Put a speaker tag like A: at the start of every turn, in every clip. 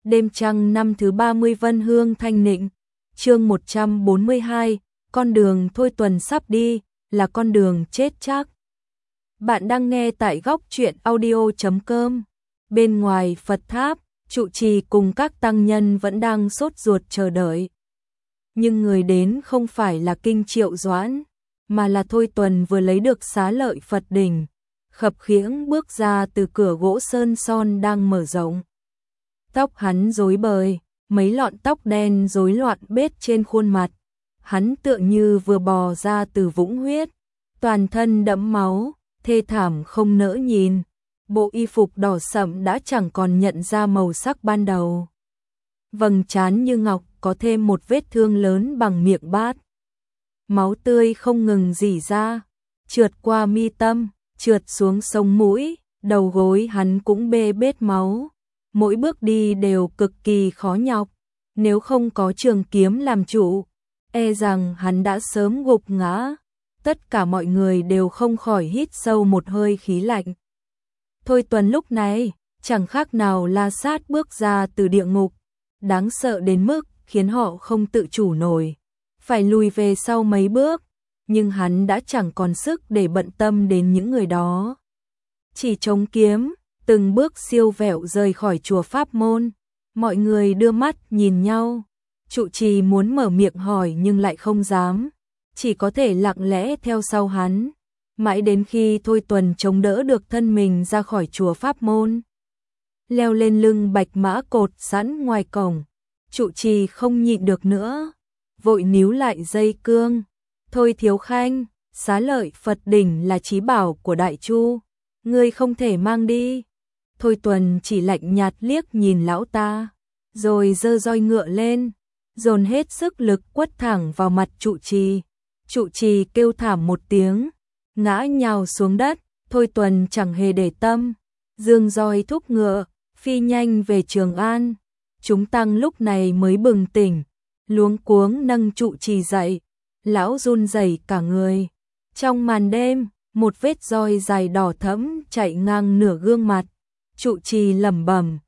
A: Đêm trăng năm thứ 30 Vân Hương Thanh Nịnh, chương 142, con đường Thôi Tuần sắp đi, là con đường chết chắc. Bạn đang nghe tại góc truyện audio.com. Bên ngoài Phật tháp, trụ trì cùng các tăng nhân vẫn đang sốt ruột chờ đợi. Nhưng người đến không phải là Kinh Triệu Doãn, mà là Thôi Tuần vừa lấy được xá lợi Phật đỉnh, khập khiễng bước ra từ cửa gỗ sơn son đang mở rộng. Tóc hắn rối bời, mấy lọn tóc đen rối loạn bết trên khuôn mặt. Hắn tựa như vừa bò ra từ vũng huyết, toàn thân đẫm máu, thê thảm không nỡ nhìn. Bộ y phục đỏ sậm đã chẳng còn nhận ra màu sắc ban đầu. Vầng trán như ngọc có thêm một vết thương lớn bằng miệng bát. Máu tươi không ngừng rỉ ra, trượt qua mi tâm, trượt xuống sống mũi, đầu gối hắn cũng bê bết máu. Mỗi bước đi đều cực kỳ khó nhọc, nếu không có trường kiếm làm trụ, e rằng hắn đã sớm gục ngã. Tất cả mọi người đều không khỏi hít sâu một hơi khí lạnh. Thôi Tuần lúc này, chẳng khác nào La Sát bước ra từ địa ngục, đáng sợ đến mức khiến họ không tự chủ nổi, phải lùi về sau mấy bước, nhưng hắn đã chẳng còn sức để bận tâm đến những người đó. Chỉ chống kiếm, từng bước siêu vẹo rời khỏi chùa Pháp Môn, mọi người đưa mắt nhìn nhau. Trụ trì muốn mở miệng hỏi nhưng lại không dám, chỉ có thể lặng lẽ theo sau hắn, mãi đến khi Thôi Tuần chống đỡ được thân mình ra khỏi chùa Pháp Môn, leo lên lưng bạch mã cột sẵn ngoài cổng. Trụ trì không nhịn được nữa, vội níu lại dây cương. Thôi Thiếu Khanh, xá lợi Phật đỉnh là chí bảo của Đại Chu, ngươi không thể mang đi. Thôi Tuần chỉ lạnh nhạt liếc nhìn lão ta, rồi giơ roi ngựa lên, dồn hết sức lực quất thẳng vào mặt trụ trì. Trụ trì kêu thảm một tiếng, ngã nhào xuống đất. Thôi Tuần chẳng hề để tâm, giương roi thúc ngựa, phi nhanh về Trường An. Chúng tăng lúc này mới bừng tỉnh, luống cuống nâng trụ trì dậy, lão run rẩy cả người. Trong màn đêm, một vết roi dài đỏ thẫm chạy ngang nửa gương mặt. Trụ trì lẩm bẩm,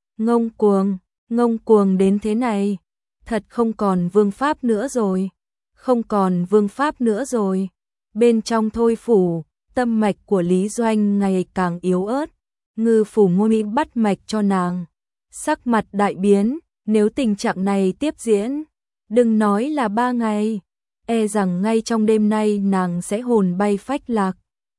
A: ngông cuồng đến thế này, thật không còn vương pháp nữa rồi, không còn vương pháp nữa rồi. Bên trong Thôi phủ, tâm mạch của Lý Doanh ngày càng yếu ớt, Ngư phủ Ngô Mỹ bắt mạch cho nàng, sắc mặt đại biến. Nếu tình trạng này tiếp diễn, đừng nói là 3 ngày, e rằng ngay trong đêm nay nàng sẽ hồn bay phách lạc.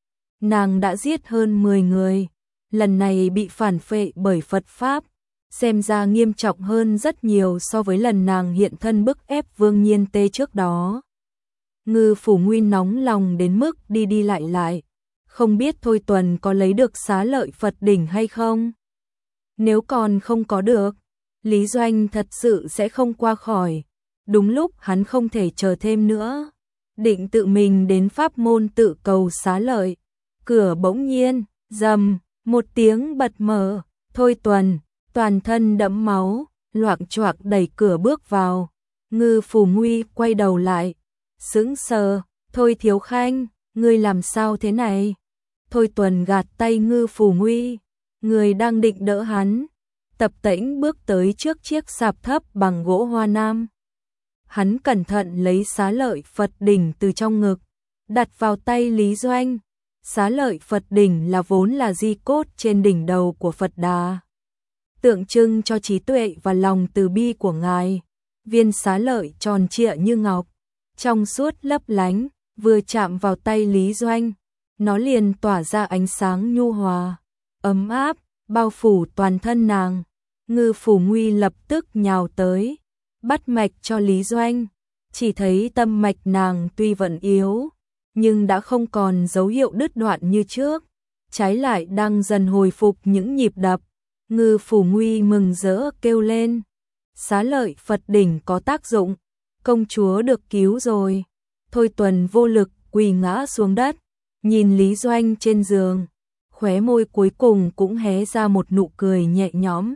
A: Nàng đã giết hơn 10 người, lần này bị phản phệ bởi Phật Pháp, xem ra nghiêm trọng hơn rất nhiều so với lần nàng hiện thân bức ép Vương Nhiên Tê trước đó. Ngư phủ Nguyên nóng lòng đến mức đi đi lại, không biết Thôi Tuần có lấy được xá lợi Phật đỉnh hay không. Nếu còn không có được, Lý Doanh thật sự sẽ không qua khỏi. Đúng lúc hắn không thể chờ thêm nữa, định tự mình đến Pháp Môn tự cầu xá lợi. Cửa bỗng nhiên, rầm, một tiếng bật mở. Thôi Tuần, toàn thân đẫm máu, loạng choạng đẩy cửa bước vào. Ngư phủ Nguy quay đầu lại, sững sờ. Thôi Thiếu Khanh, ngươi làm sao thế này? Thôi Tuần gạt tay Ngư phủ Nguy, người đang định đỡ hắn, tập tễnh bước tới trước chiếc sạp thấp bằng gỗ hoa nam. Hắn cẩn thận lấy xá lợi Phật đỉnh từ trong ngực, đặt vào tay Lý Doanh. Xá lợi Phật đỉnh là vốn là di cốt trên đỉnh đầu của Phật Đà, tượng trưng cho trí tuệ và lòng từ bi của Ngài. Viên xá lợi tròn trịa như ngọc, trong suốt lấp lánh, vừa chạm vào tay Lý Doanh, nó liền tỏa ra ánh sáng nhu hòa, ấm áp, bao phủ toàn thân nàng. Ngư phủ Nguy lập tức nhào tới, bắt mạch cho Lý Doanh. Chỉ thấy tâm mạch nàng tuy vẫn yếu, nhưng đã không còn dấu hiệu đứt đoạn như trước, trái lại đang dần hồi phục những nhịp đập. Ngư phủ Nguy mừng rỡ kêu lên, xá lợi Phật đỉnh có tác dụng, công chúa được cứu rồi. Thôi Tuần vô lực quỳ ngã xuống đất, nhìn Lý Doanh trên giường, khóe môi cuối cùng cũng hé ra một nụ cười nhẹ nhõm.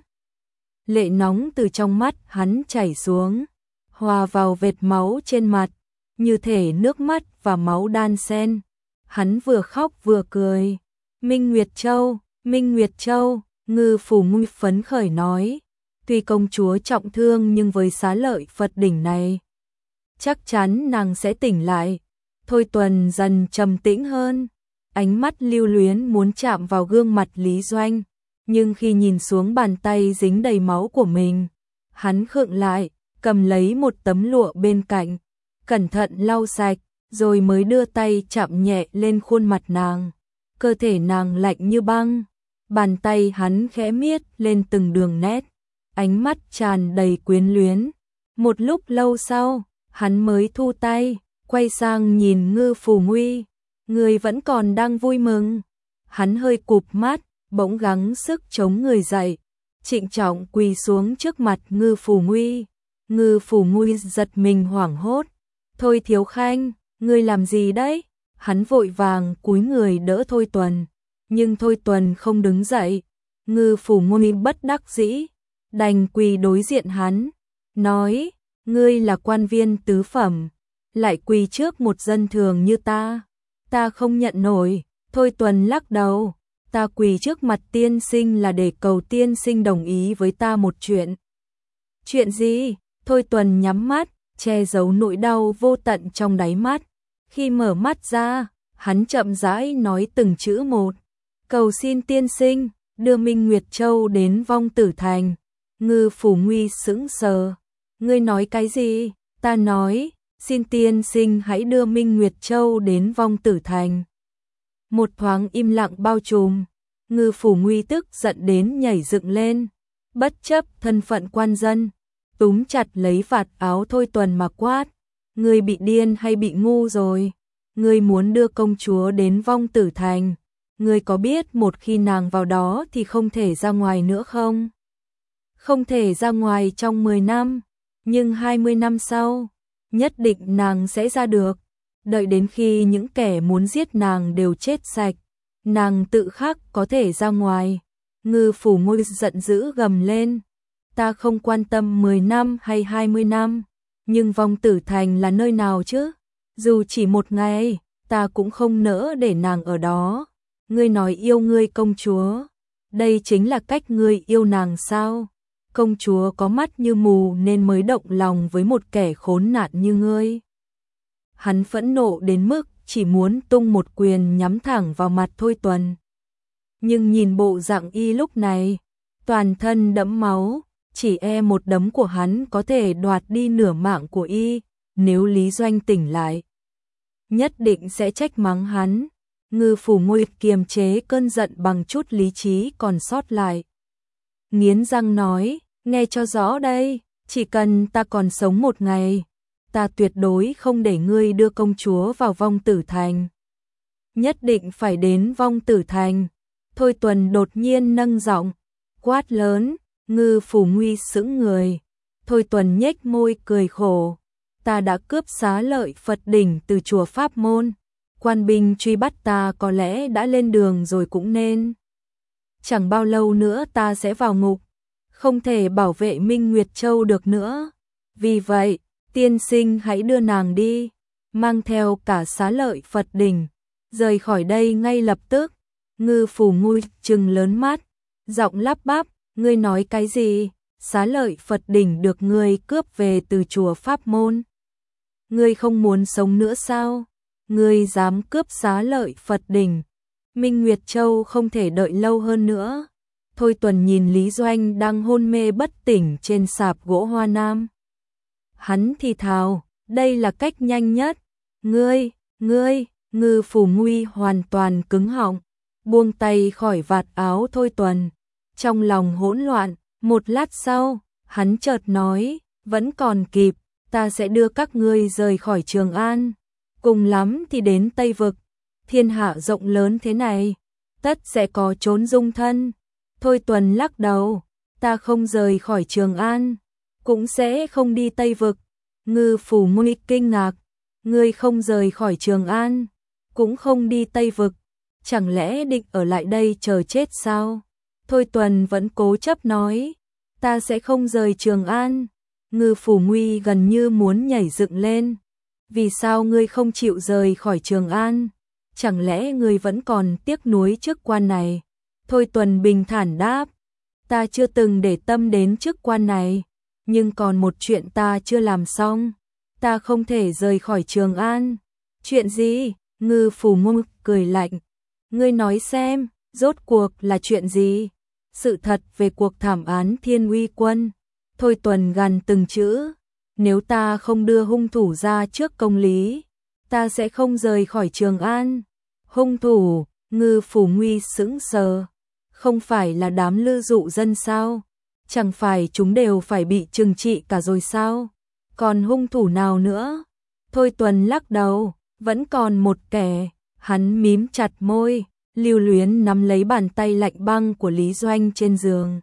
A: Lệ nóng từ trong mắt hắn chảy xuống, hòa vào vệt máu trên mặt, như thể nước mắt và máu đan xen. Hắn vừa khóc vừa cười. Minh Nguyệt Châu, Ngư phủ Nguy phấn khởi nói, Tuy công chúa trọng thương nhưng với xá lợi Phật đỉnh này, chắc chắn nàng sẽ tỉnh lại. Thôi Tuần dần trầm tĩnh hơn, ánh mắt lưu luyến muốn chạm vào gương mặt Lý Doanh, nhưng khi nhìn xuống bàn tay dính đầy máu của mình, hắn khựng lại, cầm lấy một tấm lụa bên cạnh, cẩn thận lau sạch, rồi mới đưa tay chạm nhẹ lên khuôn mặt nàng. Cơ thể nàng lạnh như băng, bàn tay hắn khẽ miết lên từng đường nét, ánh mắt tràn đầy quyến luyến. Một lúc lâu sau, hắn mới thu tay, quay sang nhìn Ngư Phù Nguy. Người vẫn còn đang vui mừng. Hắn hơi cụp mắt, bỗng gắng sức chống người dậy, trịnh trọng quỳ xuống trước mặt Ngư Phù Nguy. Ngư Phù Nguy giật mình hoảng hốt. Thôi Thiếu Khanh, ngươi làm gì đấy? Hắn vội vàng cúi người đỡ Thôi Tuần, nhưng Thôi Tuần không đứng dậy. Ngư Phù Nguy bất đắc dĩ, đành quỳ đối diện hắn, nói, ngươi là quan viên tứ phẩm, lại quỳ trước một dân thường như ta không nhận nổi. Thôi Tuần lắc đầu, ta quỳ trước mặt tiên sinh là để cầu tiên sinh đồng ý với ta một chuyện. Chuyện gì? Thôi Tuần nhắm mắt, che giấu nỗi đau vô tận trong đáy mắt. Khi mở mắt ra, hắn chậm rãi nói từng chữ một. Cầu xin tiên sinh, đưa Minh Nguyệt Châu đến Vong Tử Thành. Ngư Phù Nguy sững sờ. Ngươi nói cái gì? Ta nói, xin tiên sinh hãy đưa Minh Nguyệt Châu đến Vong Tử Thành. Một thoáng im lặng bao trùm. Ngư Phù Nguy tức giận đến nhảy dựng lên, bất chấp thân phận quan dân, túm chặt lấy vạt áo Thôi Tuần mà quát. Ngươi bị điên hay bị ngu rồi? Ngươi muốn đưa công chúa đến Vong Tử Thành, ngươi có biết một khi nàng vào đó thì không thể ra ngoài nữa không? Không thể ra ngoài trong 10 năm, nhưng 20 năm sau, nhất định nàng sẽ ra được. Đợi đến khi những kẻ muốn giết nàng đều chết sạch, nàng tự khắc có thể ra ngoài. Ngư Phù Nguy giận dữ gầm lên. Ta không quan tâm 10 năm hay 20 năm, nhưng Vong Tử Thành là nơi nào chứ? Dù chỉ một ngày, ta cũng không nỡ để nàng ở đó. Ngươi nói yêu ngươi công chúa, đây chính là cách ngươi yêu nàng sao? Công chúa có mắt như mù nên mới động lòng với một kẻ khốn nạn như ngươi. Hắn phẫn nộ đến mức chỉ muốn tung một quyền nhắm thẳng vào mặt Thôi Tuần. Nhưng nhìn bộ dạng y lúc này, toàn thân đẫm máu, chỉ e một đấm của hắn có thể đoạt đi nửa mạng của y. Nếu Lý Doanh tỉnh lại, nhất định sẽ trách mắng hắn. Ngư Phù Nguy kiềm chế cơn giận bằng chút lý trí còn sót lại, nghiến răng nói, nghe cho rõ đây, chỉ cần ta còn sống một ngày, ta tuyệt đối không để ngươi đưa công chúa vào Vong Tử Thành. Nhất định phải đến Vong Tử Thành. Thôi Tuần đột nhiên nâng giọng, quát lớn. Ngư Phù Nguy sững người. Thôi Tuần nhếch môi cười khổ. Ta đã cướp xá lợi Phật đỉnh từ chùa Pháp Môn. Quan binh truy bắt ta có lẽ đã lên đường rồi cũng nên. Chẳng bao lâu nữa ta sẽ vào ngục, không thể bảo vệ Minh Nguyệt Châu được nữa. Vì vậy, tiên sinh hãy đưa nàng đi, mang theo cả xá lợi Phật đỉnh, rời khỏi đây ngay lập tức. Ngư Phù Nguy trừng lớn mắt, giọng lắp bắp, ngươi nói cái gì? Xá lợi Phật đỉnh được ngươi cướp về từ chùa Pháp Môn. Ngươi không muốn sống nữa sao? Ngươi dám cướp xá lợi Phật đỉnh? Minh Nguyệt Châu không thể đợi lâu hơn nữa. Thôi Tuần nhìn Lý Doanh đang hôn mê bất tỉnh trên sạp gỗ hoa nam. Hắn thì thào, đây là cách nhanh nhất. Ngươi, Ngư Phù Nguy hoàn toàn cứng họng, buông tay khỏi vạt áo Thôi Tuần. Trong lòng hỗn loạn, một lát sau, hắn chợt nói, vẫn còn kịp, ta sẽ đưa các ngươi rời khỏi Trường An. Cùng lắm thì đến Tây Vực, thiên hạ rộng lớn thế này, tất sẽ có chốn dung thân. Thôi Tuần lắc đầu, ta không rời khỏi Trường An, cũng sẽ không đi Tây Vực. Ngư Phù Nguy kinh ngạc, ngươi không rời khỏi Trường An, cũng không đi Tây Vực, chẳng lẽ định ở lại đây chờ chết sao? Thôi Tuần vẫn cố chấp nói, ta sẽ không rời Trường An. Ngư Phù Nguy gần như muốn nhảy dựng lên. Vì sao ngươi không chịu rời khỏi Trường An? Chẳng lẽ ngươi vẫn còn tiếc nuối chức quan này? Thôi Tuần bình thản đáp, ta chưa từng để tâm đến chức quan này, nhưng còn một chuyện ta chưa làm xong, ta không thể rời khỏi Trường An. Chuyện gì? Ngư Phủ Ngô cười lạnh. Ngươi nói xem, rốt cuộc là chuyện gì? Sự thật về cuộc thảm án Thiên Uy Quân. Thôi Tuần gằn từng chữ. Nếu ta không đưa hung thủ ra trước công lý, ta sẽ không rời khỏi Trường An. Hung thủ? Ngư Phủ Nguy sững sờ. Không phải là đám lư dụ dân sao? Chẳng phải chúng đều phải bị trừng trị cả rồi sao? Còn hung thủ nào nữa? Thôi Tuần lắc đầu, vẫn còn một kẻ. Hắn mím chặt môi, lưu luyến nắm lấy bàn tay lạnh băng của Lý Doanh trên giường.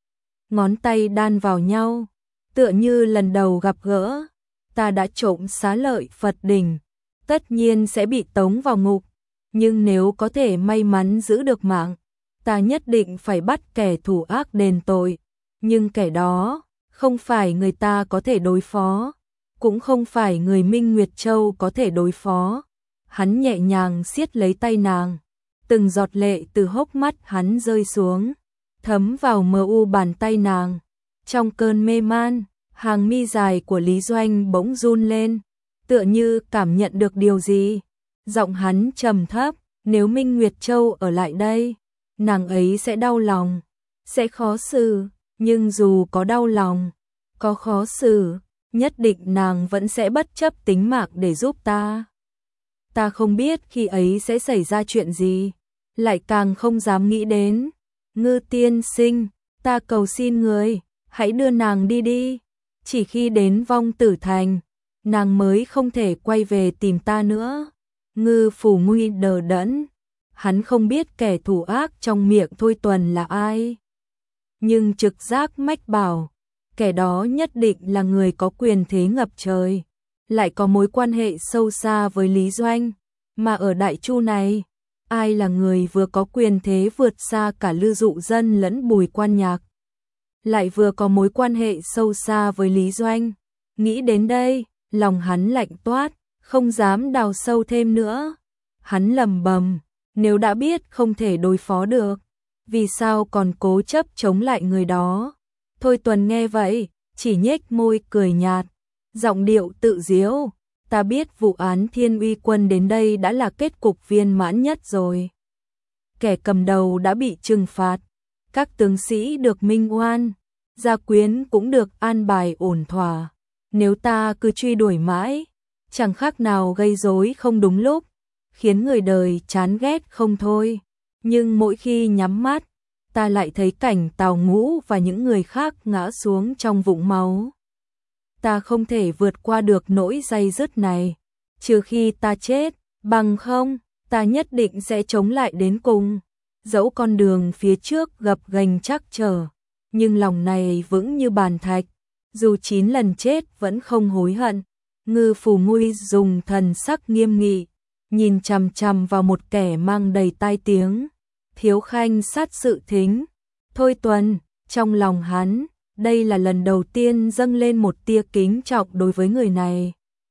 A: Ngón tay đan vào nhau, tựa như lần đầu gặp gỡ. Ta đã trộm xá lợi Phật đỉnh, tất nhiên sẽ bị tống vào ngục. Nhưng nếu có thể may mắn giữ được mạng, ta nhất định phải bắt kẻ thủ ác đền tội. Nhưng kẻ đó không phải người ta có thể đối phó, cũng không phải người Minh Nguyệt Châu có thể đối phó. Hắn nhẹ nhàng siết lấy tay nàng, từng giọt lệ từ hốc mắt hắn rơi xuống, thấm vào mờ u bàn tay nàng. Trong cơn mê man, hàng mi dài của Lý Doanh bỗng run lên, tựa như cảm nhận được điều gì. Giọng hắn trầm thấp, nếu Minh Nguyệt Châu ở lại đây, nàng ấy sẽ đau lòng, sẽ khó xử, nhưng dù có đau lòng, có khó xử, nhất định nàng vẫn sẽ bất chấp tính mạng để giúp ta. Ta không biết khi ấy sẽ xảy ra chuyện gì, lại càng không dám nghĩ đến. Ngư tiên sinh, ta cầu xin người, hãy đưa nàng đi đi. Chỉ khi đến Vong Tử Thành, nàng mới không thể quay về tìm ta nữa. Ngư Phủ Nguy đờ đẫn, hắn không biết kẻ thủ ác trong miệng Thôi Tuần là ai. Nhưng trực giác mách bảo, kẻ đó nhất định là người có quyền thế ngập trời, lại có mối quan hệ sâu xa với Lý Doanh. Mà ở Đại Chu này, ai là người vừa có quyền thế vượt xa cả Lư Dụ Dân lẫn Bùi Quan Nhạc, lại vừa có mối quan hệ sâu xa với Lý Doanh. Nghĩ đến đây, lòng hắn lạnh toát, không dám đào sâu thêm nữa. Hắn lầm bầm, nếu đã biết không thể đối phó được, vì sao còn cố chấp chống lại người đó? Thôi Tuần nghe vậy, chỉ nhếch môi cười nhạt, giọng điệu tự diễu. Ta biết vụ án Thiên Uy Quân đến đây đã là kết cục viên mãn nhất rồi. Kẻ cầm đầu đã bị trừng phạt, các tướng sĩ được minh oan, gia quyến cũng được an bài ổn thỏa. Nếu ta cứ truy đuổi mãi, chẳng khác nào gây rối không đúng lúc, khiến người đời chán ghét không thôi. Nhưng mỗi khi nhắm mắt, ta lại thấy cảnh Tào Ngũ và những người khác ngã xuống trong vũng máu. Ta không thể vượt qua được nỗi day dứt này, trừ khi ta chết, bằng không, ta nhất định sẽ chống lại đến cùng. Dẫu con đường phía trước gập ghềnh trắc trở, nhưng lòng này vững như bàn thạch, dù 9 lần chết vẫn không hối hận. Ngư Phủ Nguy dùng thần sắc nghiêm nghị, nhìn chằm chằm vào một kẻ mang đầy tai tiếng. Thiếu khanh sát sự thính. Thôi Tuần, trong lòng hắn, đây là lần đầu tiên dâng lên một tia kính trọng đối với người này.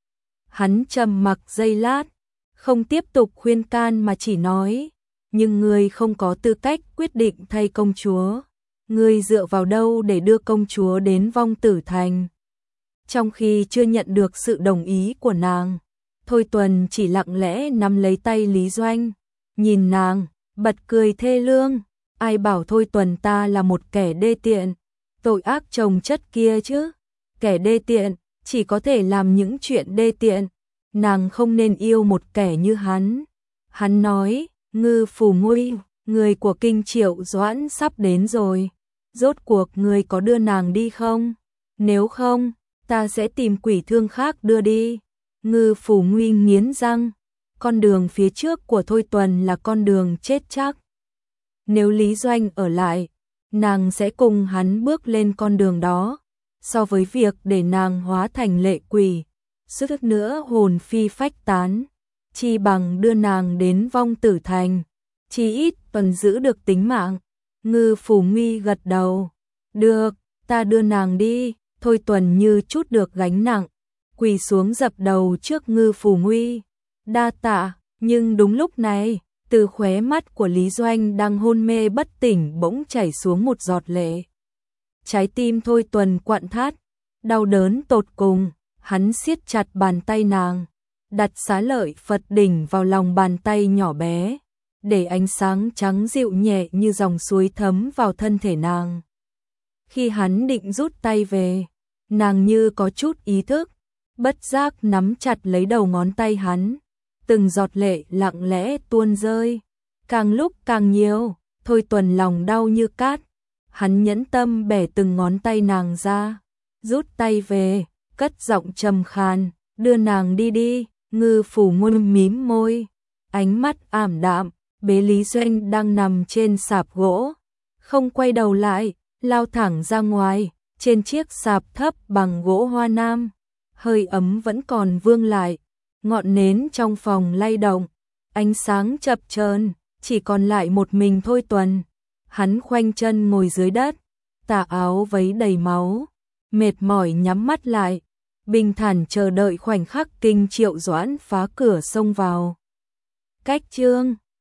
A: Hắn trầm mặc giây lát, không tiếp tục khuyên can mà chỉ nói, nhưng ngươi không có tư cách quyết định thay công chúa. Ngươi dựa vào đâu để đưa công chúa đến Vong Tử Thành? Trong khi chưa nhận được sự đồng ý của nàng, Thôi Tuần chỉ lặng lẽ nắm lấy tay Lý Doanh, nhìn nàng, bật cười thê lương. Ai bảo Thôi Tuần ta là một kẻ đê tiện, tội ác chồng chất kia chứ. Kẻ đê tiện chỉ có thể làm những chuyện đê tiện, nàng không nên yêu một kẻ như hắn. Hắn nói, Ngư Phủ Nguy, người của Kinh Triệu Doãn sắp đến rồi, rốt cuộc người có đưa nàng đi không? Nếu không, ta sẽ tìm quỷ thương khác đưa đi. Ngư Phủ Nguy nghiến răng, con đường phía trước của Thôi Tuần là con đường chết chắc. Nếu Lý Doanh ở lại, nàng sẽ cùng hắn bước lên con đường đó. So với việc để nàng hóa thành lệ quỷ, suýt nữa hồn phi phách tán, chi bằng đưa nàng đến Vong Tử Thành, chỉ ít còn giữ được tính mạng. Ngư Phủ Nguy gật đầu, được, ta đưa nàng đi. Thôi Tuần như chút được gánh nặng, quỳ xuống dập đầu trước Ngư Phủ Nguy, đa tạ. Nhưng đúng lúc này, Từ khóe mắt của Lý Doanh đang hôn mê bất tỉnh bỗng chảy xuống một giọt lệ. Trái tim Thôi Tuần quặn thắt, đau đớn tột cùng, hắn siết chặt bàn tay nàng, đặt Xá Lợi Phật đỉnh vào lòng bàn tay nhỏ bé, để ánh sáng trắng dịu nhẹ như dòng suối thấm vào thân thể nàng. Khi hắn định rút tay về, nàng như có chút ý thức, bất giác nắm chặt lấy đầu ngón tay hắn, từng giọt lệ lặng lẽ tuôn rơi, càng lúc càng nhiều. Thôi Tuần lòng đau như cát, hắn nhẫn tâm bẻ từng ngón tay nàng ra, rút tay về, cất giọng trầm khàn, đưa nàng đi đi. Ngư Phủ Ngôn mím môi, ánh mắt ảm đạm, bế Lý Doanh đang nằm trên sạp gỗ, không quay đầu lại, lao thẳng ra ngoài, trên chiếc sạp thấp bằng gỗ hoa nam, hơi ấm vẫn còn vương lại, ngọn nến trong phòng lay động, ánh sáng chập chờn, chỉ còn lại một mình Thôi Tuần. Hắn khoanh chân ngồi dưới đất, tà áo vấy đầy máu, mệt mỏi nhắm mắt lại, bình thản chờ đợi khoảnh khắc Kinh Triệu Doãn phá cửa xông vào. Cách chương